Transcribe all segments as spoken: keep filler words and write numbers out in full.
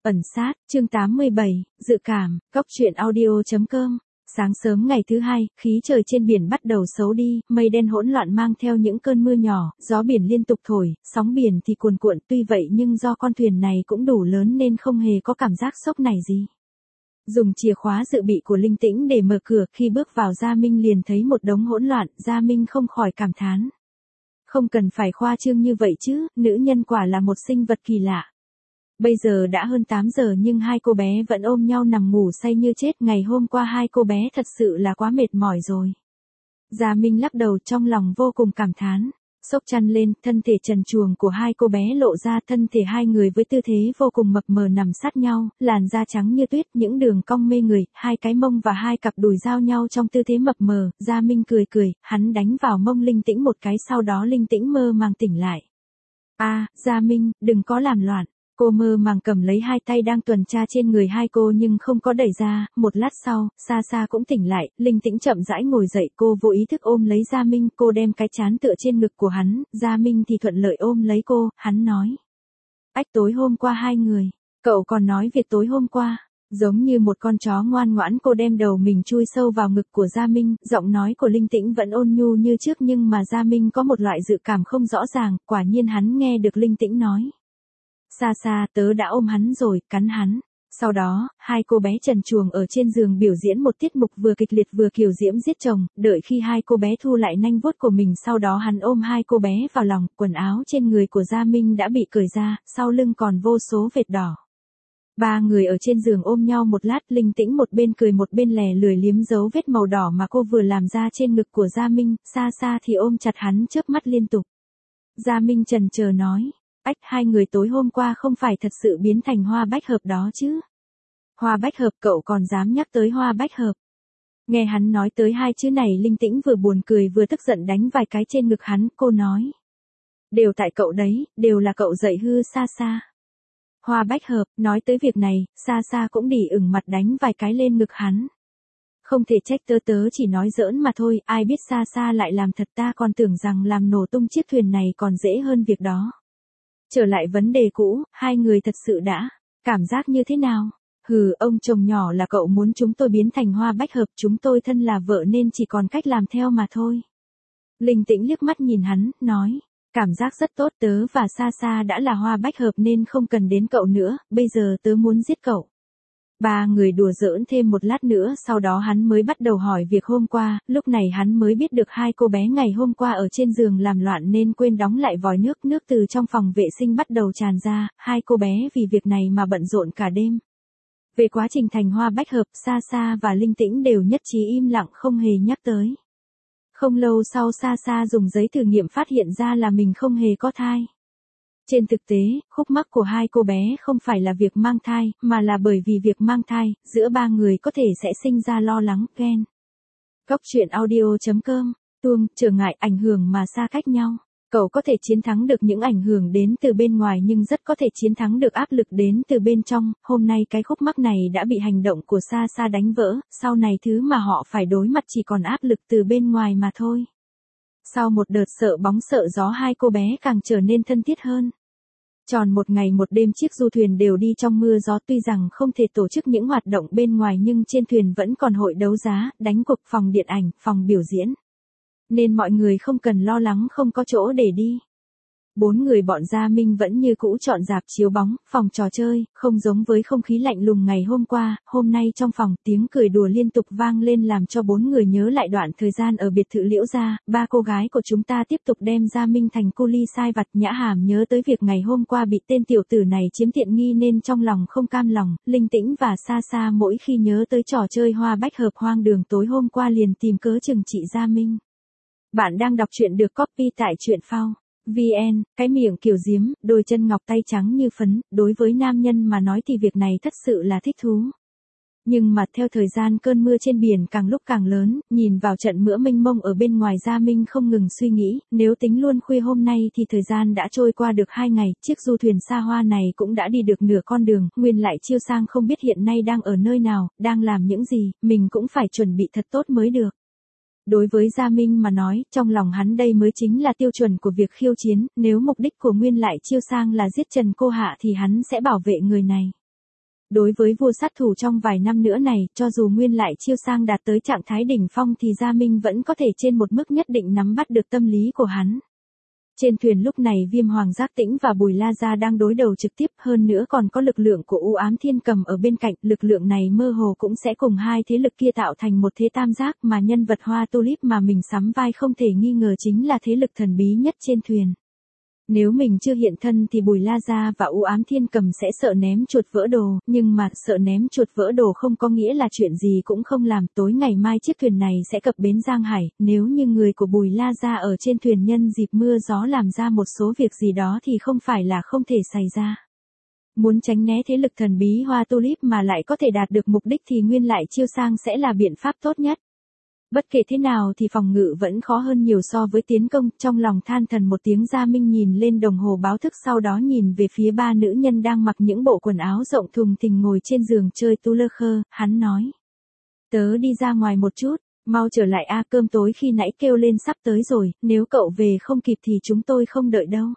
Ẩn sát, chương tám mươi bảy, dự cảm, cóc truyện audio.com. Sáng sớm ngày thứ hai, khí trời trên biển bắt đầu xấu đi, mây đen hỗn loạn mang theo những cơn mưa nhỏ, gió biển liên tục thổi, sóng biển thì cuồn cuộn, tuy vậy nhưng do con thuyền này cũng đủ lớn nên không hề có cảm giác sốc này gì. Dùng chìa khóa dự bị của Linh Tĩnh để mở cửa, khi bước vào Gia Minh liền thấy một đống hỗn loạn, Gia Minh không khỏi cảm thán. Không cần phải khoa trương như vậy chứ, nữ nhân quả là một sinh vật kỳ lạ. Bây giờ đã hơn tám giờ nhưng hai cô bé vẫn ôm nhau nằm ngủ say như chết, ngày hôm qua hai cô bé thật sự là quá mệt mỏi rồi. Gia Minh lắc đầu trong lòng vô cùng cảm thán. Xốc chăn lên, thân thể trần truồng của hai cô bé lộ ra, thân thể hai người với tư thế vô cùng mập mờ nằm sát nhau, làn da trắng như tuyết, những đường cong mê người, hai cái mông và hai cặp đùi giao nhau trong tư thế mập mờ. Gia Minh cười cười, hắn đánh vào mông Linh Tĩnh một cái, sau đó Linh Tĩnh mơ màng tỉnh lại. A, Gia Minh, đừng có làm loạn. Cô mơ màng cầm lấy hai tay đang tuần tra trên người hai cô nhưng không có đẩy ra, một lát sau, Sa Sa cũng tỉnh lại, Linh Tĩnh chậm rãi ngồi dậy, cô vô ý thức ôm lấy Gia Minh, cô đem cái trán tựa trên ngực của hắn, Gia Minh thì thuận lợi ôm lấy cô, hắn nói. Ách, tối hôm qua hai người, cậu còn nói việc tối hôm qua, giống như một con chó ngoan ngoãn, cô đem đầu mình chui sâu vào ngực của Gia Minh, giọng nói của Linh Tĩnh vẫn ôn nhu như trước nhưng mà Gia Minh có một loại dự cảm không rõ ràng, quả nhiên hắn nghe được Linh Tĩnh nói. Sa Sa, tớ đã ôm hắn rồi, cắn hắn. Sau đó, hai cô bé trần truồng ở trên giường biểu diễn một tiết mục vừa kịch liệt vừa kiều diễm giết chồng, đợi khi hai cô bé thu lại nanh vuốt của mình, sau đó hắn ôm hai cô bé vào lòng, quần áo trên người của Gia Minh đã bị cởi ra, sau lưng còn vô số vệt đỏ. Ba người ở trên giường ôm nhau một lát, Linh Tĩnh một bên cười một bên lè lười liếm dấu vết màu đỏ mà cô vừa làm ra trên ngực của Gia Minh, Sa Sa thì ôm chặt hắn chớp mắt liên tục. Gia Minh chần chờ nói. Ách, hai người tối hôm qua không phải thật sự biến thành hoa bách hợp đó chứ? Hoa bách hợp, cậu còn dám nhắc tới hoa bách hợp? Nghe hắn nói tới hai chữ này, Linh Tĩnh vừa buồn cười vừa tức giận đánh vài cái trên ngực hắn, cô nói. Đều tại cậu đấy, đều là cậu dạy hư Sa Sa. Hoa bách hợp, nói tới việc này, Sa Sa cũng đỉ ửng mặt đánh vài cái lên ngực hắn. Không thể trách, tớ tớ chỉ nói giỡn mà thôi, ai biết Sa Sa lại làm thật, ta còn tưởng rằng làm nổ tung chiếc thuyền này còn dễ hơn việc đó. Trở lại vấn đề cũ, hai người thật sự đã, cảm giác như thế nào? Hừ, ông chồng nhỏ là cậu muốn chúng tôi biến thành hoa bách hợp, chúng tôi thân là vợ nên chỉ còn cách làm theo mà thôi. Linh Tĩnh liếc mắt nhìn hắn, nói, cảm giác rất tốt, tớ và Sa Sa đã là hoa bách hợp nên không cần đến cậu nữa, bây giờ tớ muốn giết cậu. Ba người đùa giỡn thêm một lát nữa, sau đó hắn mới bắt đầu hỏi việc hôm qua, lúc này hắn mới biết được hai cô bé ngày hôm qua ở trên giường làm loạn nên quên đóng lại vòi nước, nước từ trong phòng vệ sinh bắt đầu tràn ra, hai cô bé vì việc này mà bận rộn cả đêm. Về quá trình thành hoa bách hợp, Sa Sa và Linh Tĩnh đều nhất trí im lặng không hề nhắc tới. Không lâu sau, Sa Sa dùng giấy thử nghiệm phát hiện ra là mình không hề có thai. Trên thực tế, khúc mắc của hai cô bé không phải là việc mang thai, mà là bởi vì việc mang thai, giữa ba người có thể sẽ sinh ra lo lắng, ghen. Cóc truyện audio.com, tuông, trở ngại, ảnh hưởng mà xa cách nhau. Cậu có thể chiến thắng được những ảnh hưởng đến từ bên ngoài nhưng rất có thể chiến thắng được áp lực đến từ bên trong. Hôm nay cái khúc mắc này đã bị hành động của Sa Sa đánh vỡ, sau này thứ mà họ phải đối mặt chỉ còn áp lực từ bên ngoài mà thôi. Sau một đợt sợ bóng sợ gió, hai cô bé càng trở nên thân thiết hơn. Tròn một ngày một đêm chiếc du thuyền đều đi trong mưa gió, tuy rằng không thể tổ chức những hoạt động bên ngoài nhưng trên thuyền vẫn còn hội đấu giá, đánh cuộc, phòng điện ảnh, phòng biểu diễn. Nên mọi người không cần lo lắng không có chỗ để đi. Bốn người bọn Gia Minh vẫn như cũ chọn rạp chiếu bóng, phòng trò chơi, không giống với không khí lạnh lùng ngày hôm qua, hôm nay trong phòng tiếng cười đùa liên tục vang lên làm cho bốn người nhớ lại đoạn thời gian ở biệt thự Liễu gia, ba cô gái của chúng ta tiếp tục đem Gia Minh thành cu li sai vặt. Nhã Hàm nhớ tới việc ngày hôm qua bị tên tiểu tử này chiếm tiện nghi nên trong lòng không cam lòng, Linh Tĩnh và Sa Sa mỗi khi nhớ tới trò chơi hoa bách hợp hoang đường tối hôm qua liền tìm cớ trừng trị Gia Minh. Bạn đang đọc truyện được copy tại truyện phao vê en, cái miệng kiều diếm, đôi chân ngọc tay trắng như phấn, đối với nam nhân mà nói thì việc này thật sự là thích thú. Nhưng mà theo thời gian cơn mưa trên biển càng lúc càng lớn, nhìn vào trận mưa mênh mông ở bên ngoài, Gia Minh không ngừng suy nghĩ, nếu tính luôn khuya hôm nay thì thời gian đã trôi qua được hai ngày, chiếc du thuyền xa hoa này cũng đã đi được nửa con đường, Nguyên Lại Chiêu Sang không biết hiện nay đang ở nơi nào, đang làm những gì, mình cũng phải chuẩn bị thật tốt mới được. Đối với Gia Minh mà nói, trong lòng hắn đây mới chính là tiêu chuẩn của việc khiêu chiến, nếu mục đích của Nguyên Lại Chiêu Sang là giết Trần Cô Hạ thì hắn sẽ bảo vệ người này. Đối với vua sát thủ trong vài năm nữa này, cho dù Nguyên Lại Chiêu Sang đạt tới trạng thái đỉnh phong thì Gia Minh vẫn có thể trên một mức nhất định nắm bắt được tâm lý của hắn. Trên thuyền lúc này Viêm Hoàng Giác Tĩnh và Bùi La Gia đang đối đầu trực tiếp, hơn nữa còn có lực lượng của U Ám Thiên Cầm ở bên cạnh, lực lượng này mơ hồ cũng sẽ cùng hai thế lực kia tạo thành một thế tam giác, mà nhân vật Hoa Tulip mà mình sắm vai không thể nghi ngờ chính là thế lực thần bí nhất trên thuyền. Nếu mình chưa hiện thân thì Bùi La Gia và U Ám Thiên Cầm sẽ sợ ném chuột vỡ đồ, nhưng mà sợ ném chuột vỡ đồ không có nghĩa là chuyện gì cũng không làm. Tối ngày mai chiếc thuyền này sẽ cập bến Giang Hải, nếu như người của Bùi La Gia ở trên thuyền nhân dịp mưa gió làm ra một số việc gì đó thì không phải là không thể xảy ra. Muốn tránh né thế lực thần bí Hoa Tulip mà lại có thể đạt được mục đích thì Nguyên Lại Chiêu Sang sẽ là biện pháp tốt nhất. Bất kể thế nào thì phòng ngự vẫn khó hơn nhiều so với tiến công, trong lòng than thần một tiếng Gia Minh nhìn lên đồng hồ báo thức, sau đó nhìn về phía ba nữ nhân đang mặc những bộ quần áo rộng thùng thình ngồi trên giường chơi tu lơ khơ, hắn nói. Tớ đi ra ngoài một chút, mau trở lại a, cơm tối khi nãy kêu lên sắp tới rồi, nếu cậu về không kịp thì chúng tôi không đợi đâu.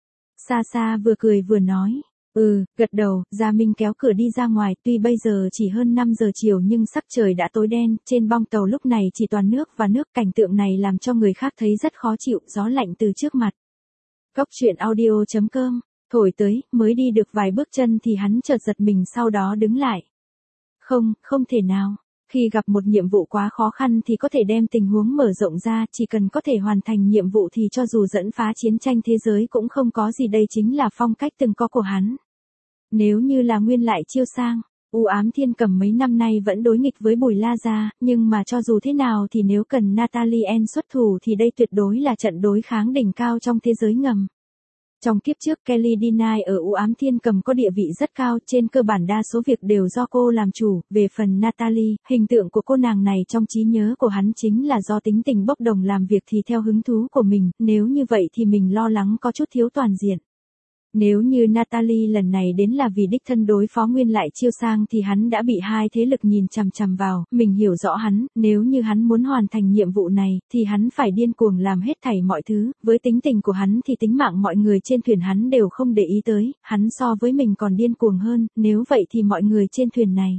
Sa Sa vừa cười vừa nói. Ừ, gật đầu, Gia Minh kéo cửa đi ra ngoài, tuy bây giờ chỉ hơn năm giờ chiều nhưng sắc trời đã tối đen, trên bong tàu lúc này chỉ toàn nước và nước, cảnh tượng này làm cho người khác thấy rất khó chịu, gió lạnh từ trước mặt. Góc truyện audio chấm com, thổi tới, mới đi được vài bước chân thì hắn chợt giật mình sau đó đứng lại. Không, không thể nào. Khi gặp một nhiệm vụ quá khó khăn thì có thể đem tình huống mở rộng ra, chỉ cần có thể hoàn thành nhiệm vụ thì cho dù dẫn phá chiến tranh thế giới cũng không có gì, đây chính là phong cách từng có của hắn. Nếu như là Nguyên Lại Chiêu Sang, U Ám Thiên Cầm mấy năm nay vẫn đối nghịch với Bùi La Gia, nhưng mà cho dù thế nào thì nếu cần Natalie N xuất thủ thì đây tuyệt đối là trận đối kháng đỉnh cao trong thế giới ngầm. Trong kiếp trước Kelly Deny ở U Ám Thiên Cầm có địa vị rất cao, trên cơ bản đa số việc đều do cô làm chủ. Về phần Natalie, hình tượng của cô nàng này trong trí nhớ của hắn chính là do tính tình bốc đồng làm việc thì theo hứng thú của mình, nếu như vậy thì mình lo lắng có chút thiếu toàn diện. Nếu như Natalie lần này đến là vì đích thân đối phó Nguyên Lại Chiêu Sang thì hắn đã bị hai thế lực nhìn chằm chằm vào, mình hiểu rõ hắn, nếu như hắn muốn hoàn thành nhiệm vụ này, thì hắn phải điên cuồng làm hết thảy mọi thứ, với tính tình của hắn thì tính mạng mọi người trên thuyền hắn đều không để ý tới, hắn so với mình còn điên cuồng hơn, nếu vậy thì mọi người trên thuyền này.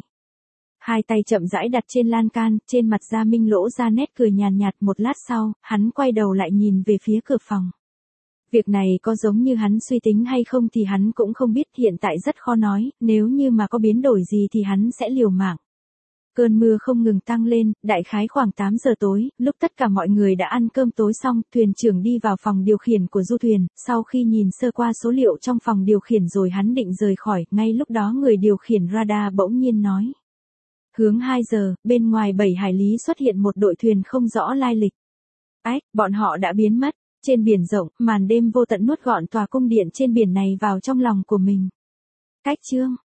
Hai tay chậm rãi đặt trên lan can, trên mặt Gia Minh lỗ ra nét cười nhàn nhạt, một lát sau, hắn quay đầu lại nhìn về phía cửa phòng. Việc này có giống như hắn suy tính hay không thì hắn cũng không biết, hiện tại rất khó nói, nếu như mà có biến đổi gì thì hắn sẽ liều mạng. Cơn mưa không ngừng tăng lên, đại khái khoảng tám giờ tối, lúc tất cả mọi người đã ăn cơm tối xong, thuyền trưởng đi vào phòng điều khiển của du thuyền, sau khi nhìn sơ qua số liệu trong phòng điều khiển rồi hắn định rời khỏi, ngay lúc đó người điều khiển radar bỗng nhiên nói. Hướng hai giờ, bên ngoài bảy hải lý xuất hiện một đội thuyền không rõ lai lịch. Ách, bọn họ đã biến mất. Trên biển rộng, màn đêm vô tận nuốt gọn tòa cung điện trên biển này vào trong lòng của mình. Cách chương